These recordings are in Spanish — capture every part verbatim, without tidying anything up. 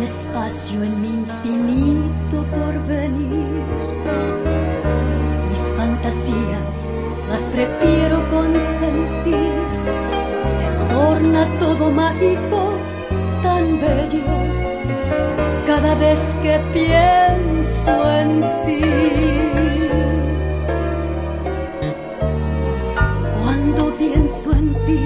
espacio en mi infinito porvenir. Mis fantasías las prefiero consentir. Se torna todo mágico, tan bello, cada vez que pienso en ti. Cuando pienso en ti,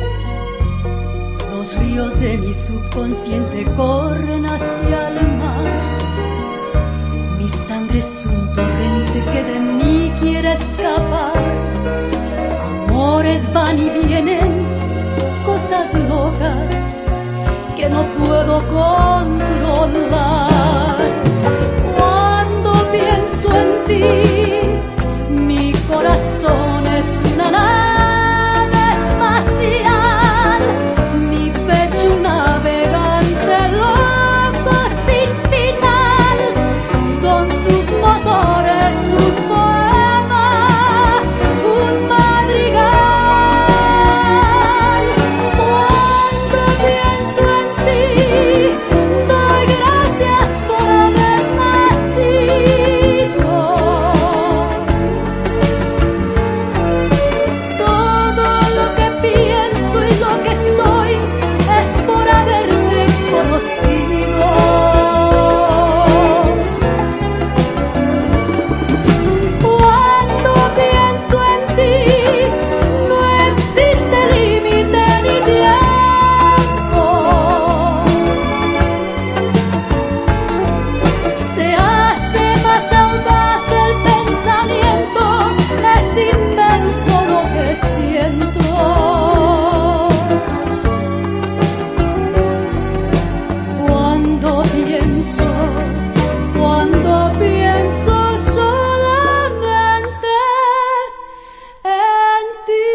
los ríos de mi subconsciente corren hacia el mar. Mi sangre es un torrente que de mí quiere escapar. Amores van y vienen, cosas locas que no puedo controlar. Cuando pienso en ti, mi corazón es una nave espacial, mi pecho un navegante loco sin final. Son sus motores un poema, un madrigal. Cuando pienso en ti, doy gracias por haber nacido. Todo lo que pienso y lo que soy es por haberte conocido. Cuando pienso en ti, no existe límite ni tiempo. Se hace más audaz el pensamiento, es inmenso lo que siento. Cuando pienso, cuando pienso solamente en ti.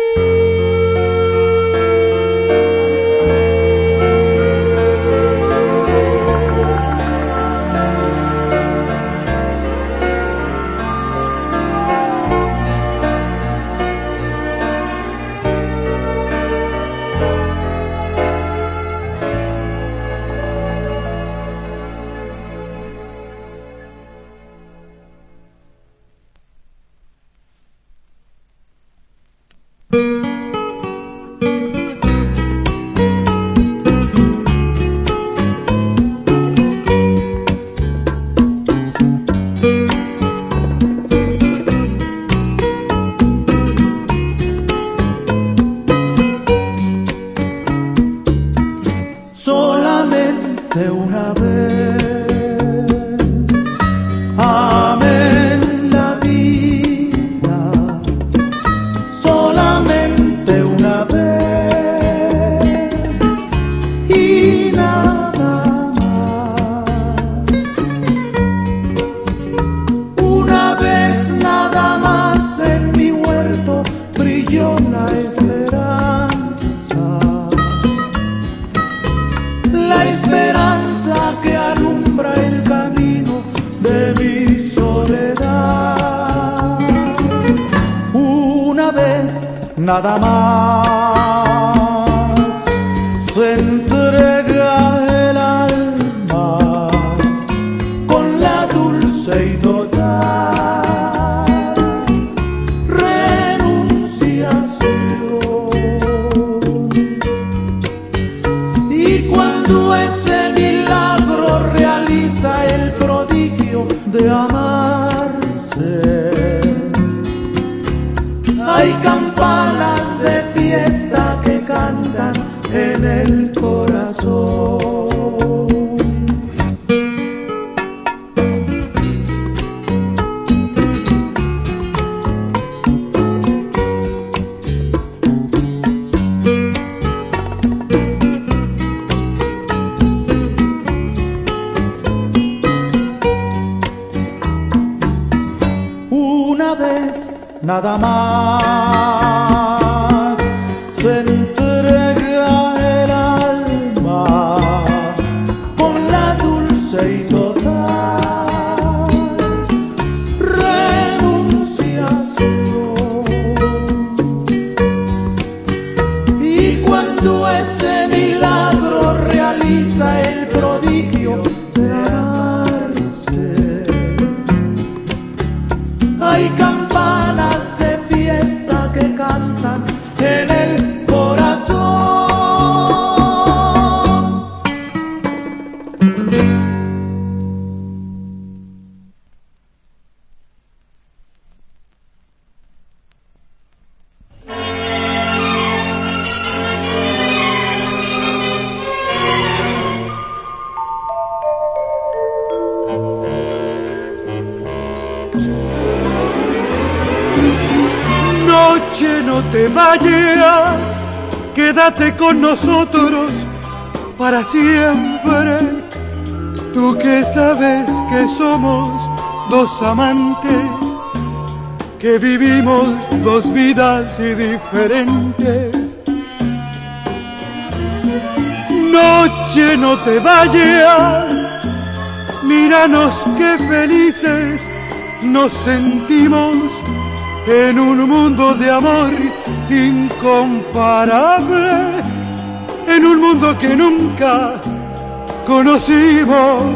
Solamente una vez amé en la vida, solamente una vez y nada más. Una vez nada más en mi huerto brilló la esperanza, la esperanza que alumbra el camino de mi soledad. Una vez nada más se entrega el alma con la dulce y total renunciación. Y cuando ese milagro realiza el prodigio de amarse, hay campanas de fiesta que cantan en el corazón. Una vez nada más se entrega el alma con la dulce y total renunciación. Y cuando ese milagro realiza el prodigio Noche, no te vayas, quédate con nosotros para siempre. Tú que sabes que somos dos amantes, que vivimos dos vidas y diferentes. Noche, no te vayas, míranos qué felices nos sentimos en un mundo de amor incomparable, en un mundo que nunca conocimos.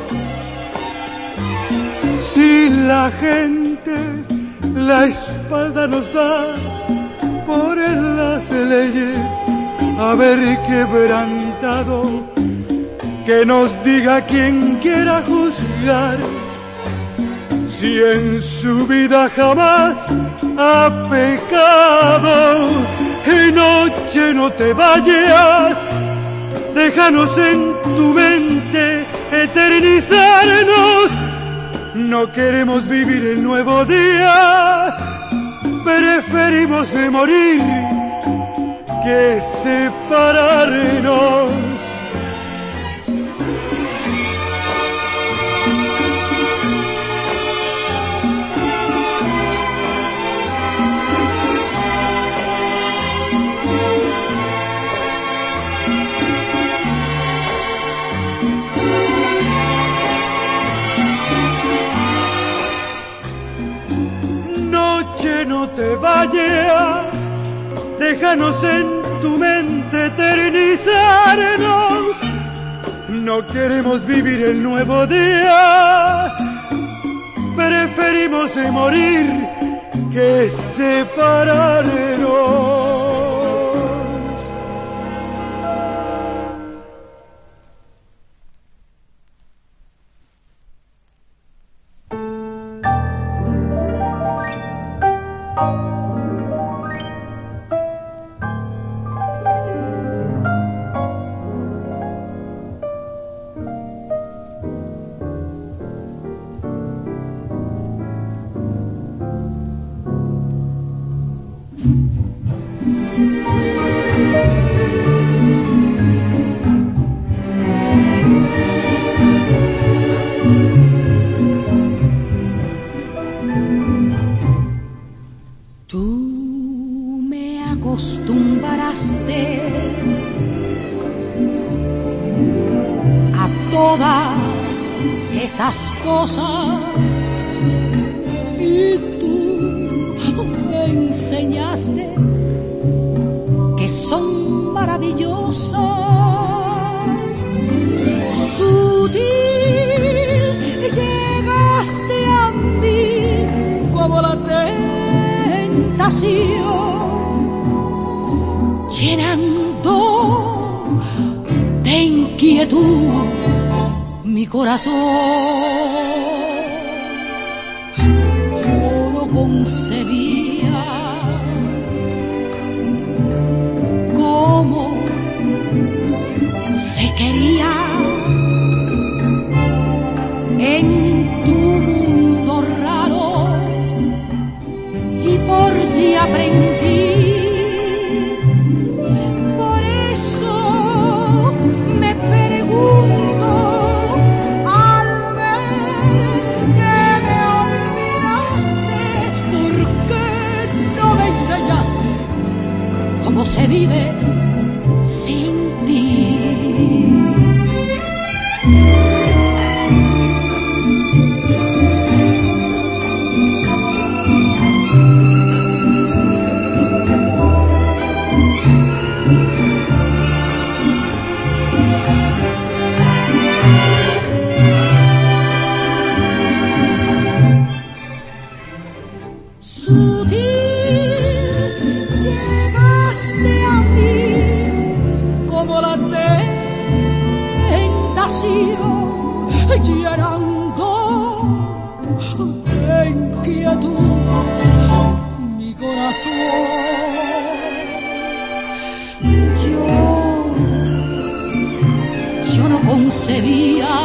Si la gente la espalda nos da por las leyes haber quebrantado, que nos diga quien quiera juzgar, si en su vida jamás ha pecado. Y noche, no te vayas, déjanos en tu mente eternizarnos. No queremos vivir el nuevo día, preferimos morir que separarnos. No te vayas, déjanos en tu mente eternizarnos. No queremos vivir el nuevo día, preferimos morir que separarnos. Esas cosas y tú me enseñaste que son maravillosas. Sutil llegaste a mí como la tentación, llenando de inquietud mi corazón. Yo no concebía cómo se quería en tu mundo raro, y por ti aprendí. Por eso me pregunto, cómo se vive sin ti. Llenando de inquietud mi corazón. Yo, yo no concebía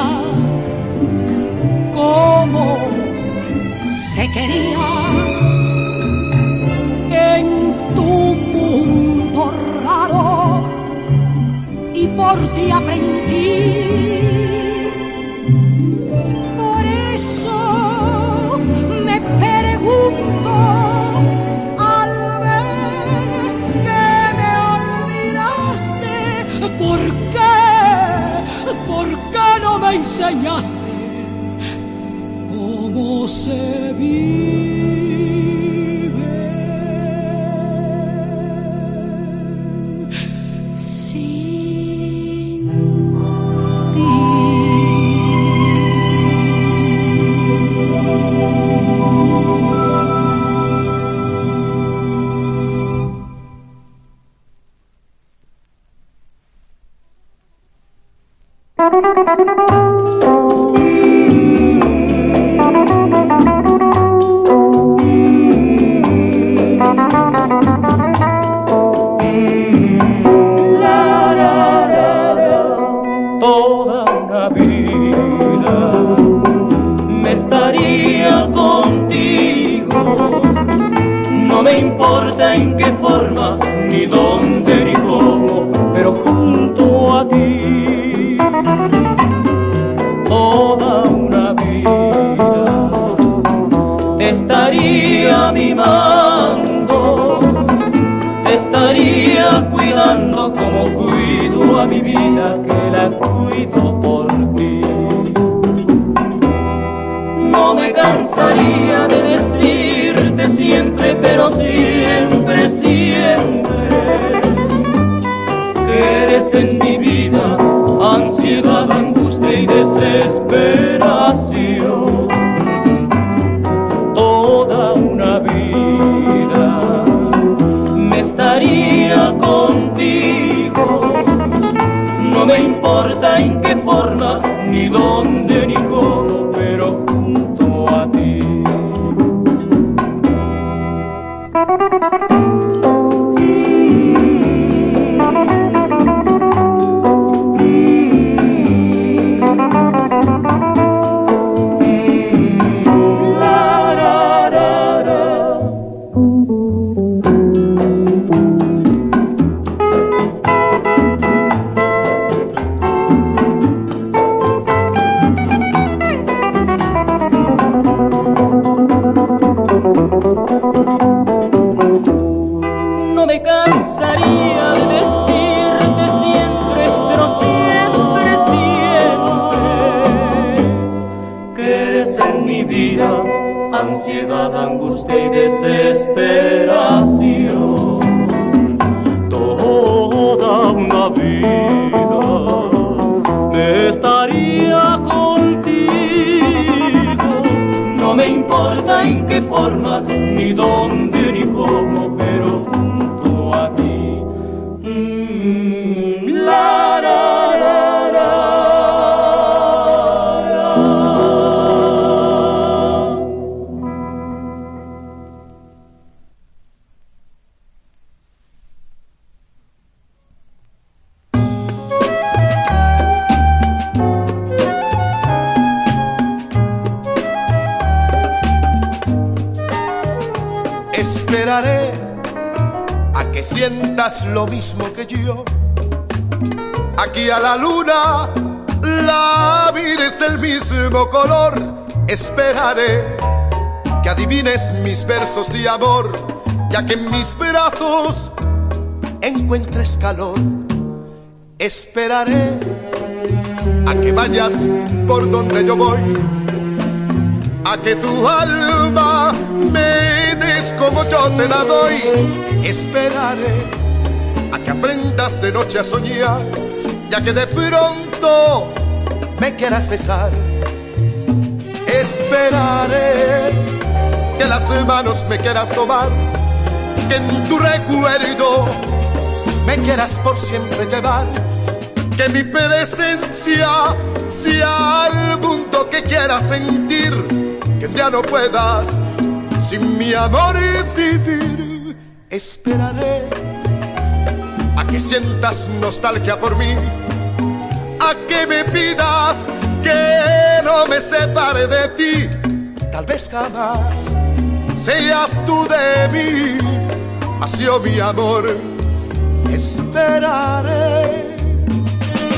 cómo se quería en por ti aprendí. Por eso me pregunto al ver que me olvidaste, ¿por qué? ¿Por qué no me enseñaste cómo se vive sin ti? Toda una vida me estaría contigo, no me importa en qué forma, ni dónde, ni cómo, pero junto a ti. Toda una vida te estaría mimando, te estaría cuidando como cuido a mi vida, que la cuido por ti. No me cansaría de decirte siempre, pero siempre, siempre, que eres en mi vida ansiedad, angustia y desesperación. Toda una vida me estaría contigo, no me importa en qué forma, ni dónde, ni cómo, pero junto a ti. No me cansaría de decirte siempre, pero siempre, siempre, que eres en mi vida ansiedad, angustia y desesperación. Toda una vida me estaría contigo, no me importa en qué forma, ni dónde, ni cómo, pero junto a ti. Mm, la, la, la, la, la. Esperaré a que sientas lo mismo que yo. Aquí a la luna la mires del mismo color. Esperaré que adivines mis versos de amor, ya que en mis brazos encuentres calor. Esperaré a que vayas por donde yo voy, a que tu alma me des como yo te la doy. Esperaré a que aprendas de noche a soñar, ya que de pronto me quieras besar. Esperaré que las manos me quieras tomar, que en tu recuerdo me quieras por siempre llevar, que mi presencia sea al mundo que quieras sentir, que un día no puedas sin mi amor vivir. Esperaré a que sientas nostalgia por mí, a que me pidas que no me separe de ti. Tal vez jamás seas tú de mí, mas yo, mi amor, esperaré.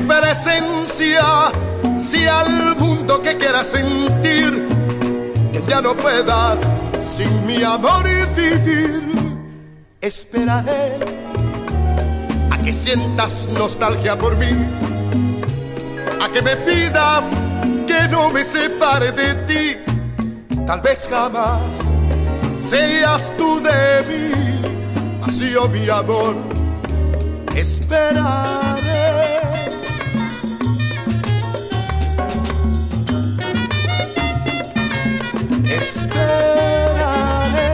mi presencia sea al mundo que quieras sentir, que ya no puedas sin mi amor vivir. Esperaré a que sientas nostalgia por mí, a que me pidas que no me separe de ti. Tal vez jamás seas tú de mí, mas yo, mi amor, esperaré. Esperaré.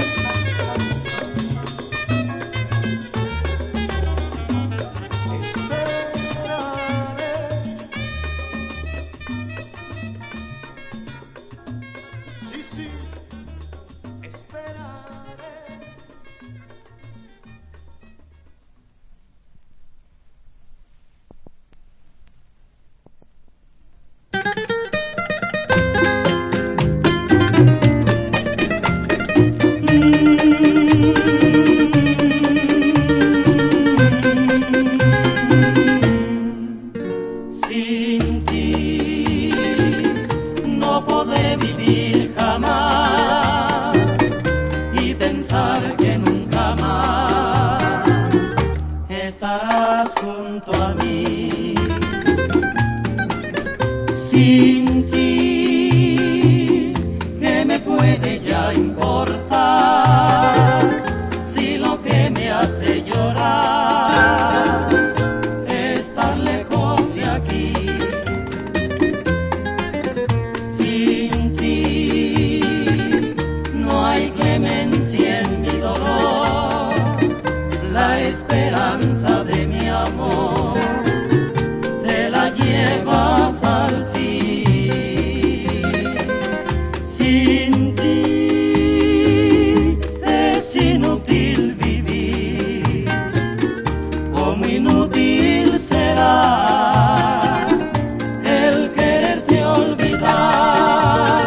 Esperaré. Sí, sí, esperaré. Sin ti, ¿qué me puede ya importar? Si lo que me hace llorar es estar lejos de aquí. Sin ti, no hay clemencia en mi dolor, la esperanza de mi amor te la llevas al fin. Sin ti es inútil vivir, como inútil será el quererte olvidar.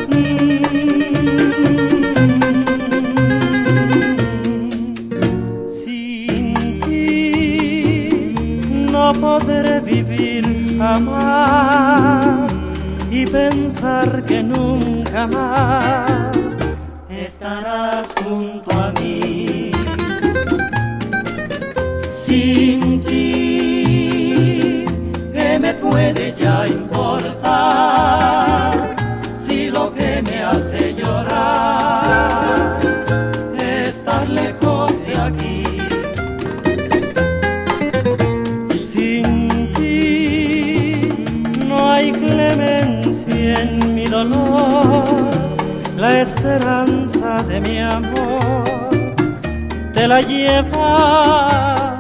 Sin ti no podré vivir jamás y pensar que nunca más estarás junto a mí. Sin ti, ¿qué me puede ya importar? Si lo que me hace llorar es estar lejos de aquí. En mi dolor, la esperanza de mi amor te la lleva